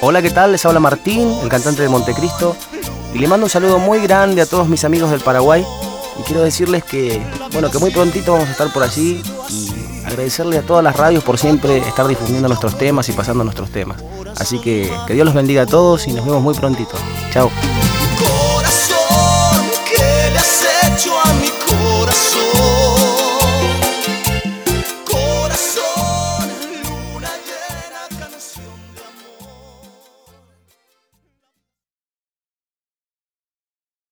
Hola, ¿qué tal? Les habla Martín, el cantante de Montecristo, y le mando un saludo muy grande a todos mis amigos del Paraguay. Y quiero decirles que muy prontito vamos a estar por allí, y agradecerle a todas las radios por siempre estar difundiendo nuestros temas y pasando nuestros temas. Así que Dios los bendiga a todos y nos vemos muy prontito. Chao. Corazón, ¿qué le has hecho a mi corazón?